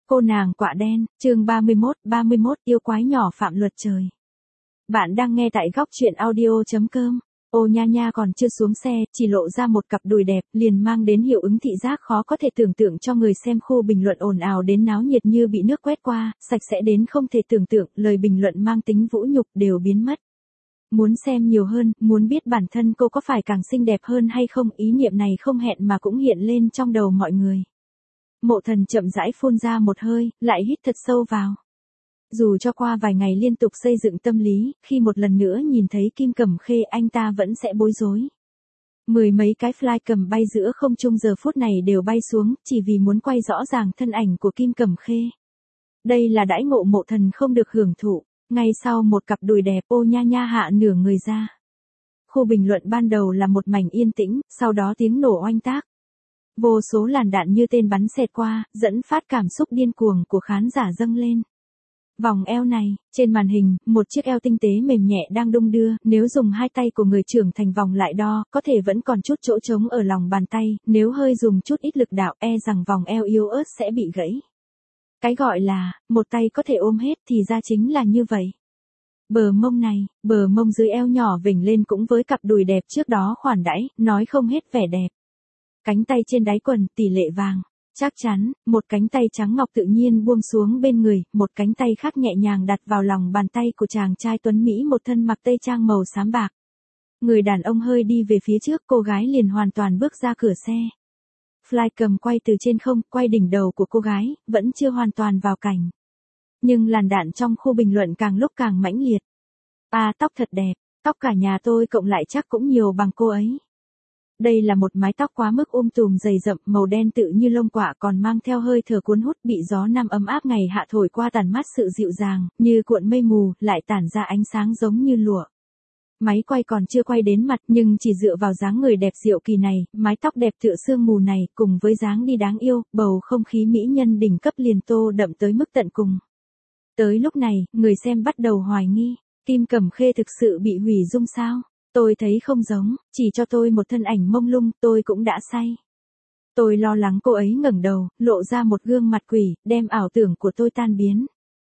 Cô nàng quạ đen, chương 31 yêu quái nhỏ phạm luật trời. Bạn đang nghe tại góc truyện audio.com. Ô nha nha còn chưa xuống xe, chỉ lộ ra một cặp đùi đẹp, liền mang đến hiệu ứng thị giác khó có thể tưởng tượng cho người xem. Khu bình luận ồn ào đến náo nhiệt như bị nước quét qua, sạch sẽ đến không thể tưởng tượng, lời bình luận mang tính vũ nhục đều biến mất. Muốn xem nhiều hơn, muốn biết bản thân cô có phải càng xinh đẹp hơn hay không, ý niệm này không hẹn mà cũng hiện lên trong đầu mọi người. Mộ Thần chậm rãi phun ra một hơi, lại hít thật sâu vào. Dù cho qua vài ngày liên tục xây dựng tâm lý, khi một lần nữa nhìn thấy Kim Cẩm Khê anh ta vẫn sẽ bối rối. Mười mấy cái fly cầm bay giữa không trung giờ phút này đều bay xuống, chỉ vì muốn quay rõ ràng thân ảnh của Kim Cẩm Khê. Đây là đãi ngộ Mộ Thần không được hưởng thụ. Ngay sau một cặp đùi đẹp, Ô nha nha hạ nửa người ra. Khu bình luận ban đầu là một mảnh yên tĩnh, sau đó tiếng nổ oanh tác. Vô số làn đạn như tên bắn xẹt qua, dẫn phát cảm xúc điên cuồng của khán giả dâng lên. Vòng eo này, trên màn hình, một chiếc eo tinh tế mềm nhẹ đang đung đưa, nếu dùng hai tay của người trưởng thành vòng lại đo, có thể vẫn còn chút chỗ trống ở lòng bàn tay, nếu hơi dùng chút ít lực đạo, rằng vòng eo yếu ớt sẽ bị gãy. Cái gọi là, một tay có thể ôm hết thì ra chính là như vậy. Bờ mông này, bờ mông dưới eo nhỏ vểnh lên cũng với cặp đùi đẹp trước đó khoản đãi, nói không hết vẻ đẹp. Cánh tay trên đáy quần, tỷ lệ vàng. Chắc chắn, một cánh tay trắng ngọc tự nhiên buông xuống bên người, một cánh tay khác nhẹ nhàng đặt vào lòng bàn tay của chàng trai tuấn Mỹ một thân mặc tây trang màu xám bạc. Người đàn ông hơi đi về phía trước, cô gái liền hoàn toàn bước ra cửa xe. Flycam quay từ trên không, quay đỉnh đầu của cô gái, vẫn chưa hoàn toàn vào cảnh. Nhưng làn đạn trong khu bình luận càng lúc càng mãnh liệt. Tóc thật đẹp, tóc cả nhà tôi cộng lại chắc cũng nhiều bằng cô ấy. Đây là một mái tóc quá mức tùm dày rậm, màu đen tự như lông quạ, còn mang theo hơi thở cuốn hút, bị gió năm ấm áp ngày hạ thổi qua tàn mát sự dịu dàng, như cuộn mây mù, lại tản ra ánh sáng giống như lụa. Máy quay còn chưa quay đến mặt, nhưng chỉ dựa vào dáng người đẹp diệu kỳ này, mái tóc đẹp tựa sương mù này, cùng với dáng đi đáng yêu, bầu không khí mỹ nhân đỉnh cấp liền tô đậm tới mức tận cùng. Tới lúc này, người xem bắt đầu hoài nghi, Kim Cẩm Khê thực sự bị hủy dung sao? Tôi thấy không giống, chỉ cho tôi một thân ảnh mông lung, tôi cũng đã say. Tôi lo lắng cô ấy ngẩng đầu, lộ ra một gương mặt quỷ, đem ảo tưởng của tôi tan biến.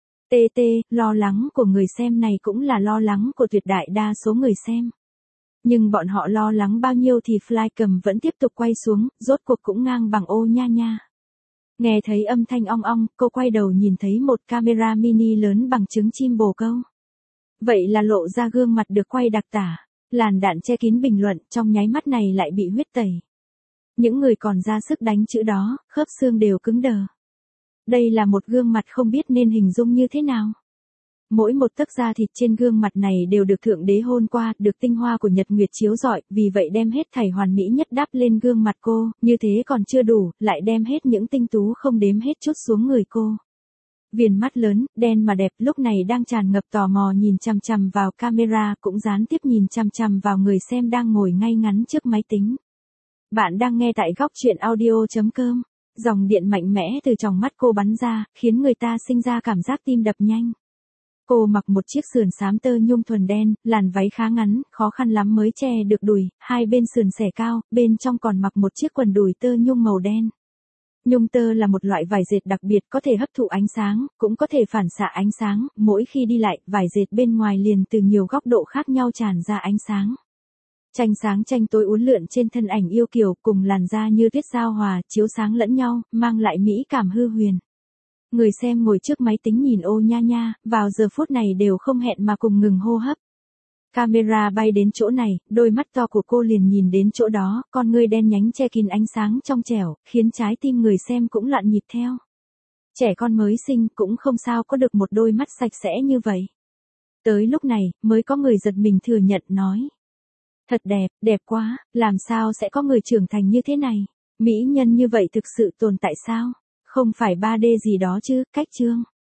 Lo lắng của người xem này cũng là lo lắng của tuyệt đại đa số người xem. Nhưng bọn họ lo lắng bao nhiêu thì Flycam vẫn tiếp tục quay xuống, rốt cuộc cũng ngang bằng Ô nha nha. Nghe thấy âm thanh ong ong, cô quay đầu nhìn thấy một camera mini lớn bằng trứng chim bồ câu. Vậy là lộ ra gương mặt được quay đặc tả. Làn đạn che kín bình luận, trong nháy mắt này lại bị huyết tẩy. Những người còn ra sức đánh chữ đó, khớp xương đều cứng đờ. Đây là một gương mặt không biết nên hình dung như thế nào. Mỗi một tấc da thịt trên gương mặt này đều được Thượng Đế hôn qua, được tinh hoa của nhật nguyệt chiếu rọi, vì vậy đem hết thảy hoàn mỹ nhất đắp lên gương mặt cô, như thế còn chưa đủ, lại đem hết những tinh tú không đếm hết chút xuống người cô. Viền mắt lớn, đen mà đẹp, lúc này đang tràn ngập tò mò nhìn chằm chằm vào camera, cũng gián tiếp nhìn chằm chằm vào người xem đang ngồi ngay ngắn trước máy tính. Bạn đang nghe tại góc truyện audio.com. Dòng điện mạnh mẽ từ tròng mắt cô bắn ra, khiến người ta sinh ra cảm giác tim đập nhanh. Cô mặc một chiếc sườn xám tơ nhung thuần đen, làn váy khá ngắn, khó khăn lắm mới che được đùi, hai bên sườn xẻ cao, bên trong còn mặc một chiếc quần đùi tơ nhung màu đen. Nhung tơ là một loại vải dệt đặc biệt, có thể hấp thụ ánh sáng, cũng có thể phản xạ ánh sáng, mỗi khi đi lại, vải dệt bên ngoài liền từ nhiều góc độ khác nhau tràn ra ánh sáng. Tranh sáng tranh tối uốn lượn trên thân ảnh yêu kiều, cùng làn da như tuyết giao hòa, chiếu sáng lẫn nhau, mang lại mỹ cảm hư huyền. Người xem ngồi trước máy tính nhìn Ô nha nha, vào giờ phút này đều không hẹn mà cùng ngừng hô hấp. Camera bay đến chỗ này, đôi mắt to của cô liền nhìn đến chỗ đó, con ngươi đen nhánh che kín ánh sáng trong trẻo, khiến trái tim người xem cũng loạn nhịp theo. Trẻ con mới sinh cũng không sao có được một đôi mắt sạch sẽ như vậy. Tới lúc này, mới có người giật mình thừa nhận nói. Thật đẹp, đẹp quá, làm sao sẽ có người trưởng thành như thế này? Mỹ nhân như vậy thực sự tồn tại sao? Không phải 3D gì đó chứ, cách chương.